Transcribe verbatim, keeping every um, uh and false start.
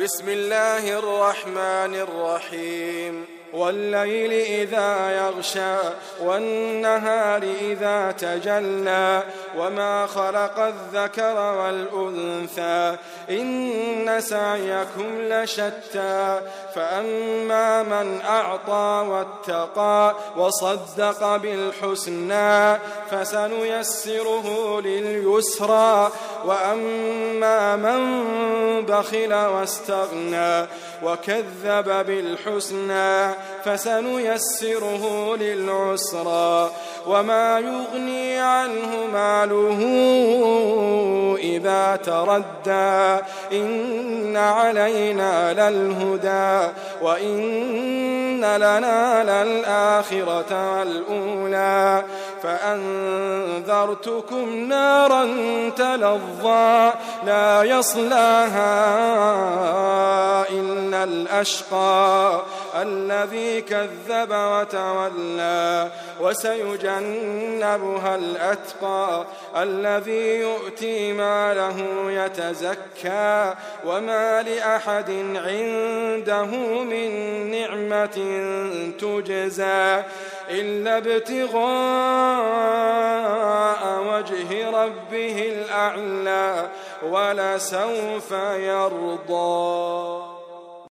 بسم الله الرحمن الرحيم والليل إذا يغشى والنهار إذا تجلى وما خلق الذكر والأنثى إن سعيكم لشتى فأما من أعطى واتقى وصدق بالحسنى فسنيسره لليسرى وأما من بخل واستغنى وكذب بالحسنى فسنيسره للعسرى وما يغني عنه ماله إذا تردى إن علينا للهدى وإن لنا للآخرة والأولى فأنذرتكم نارا تلظى لا يصلاها إلا الأشقى الذي كذب وتولى وسيجنبها الأتقى الذي يؤتي ماله يتزكى وما لأحد عنده من نعمة تجزى إلا ابتغاء وجه ربه الأعلى ولسوف يرضى.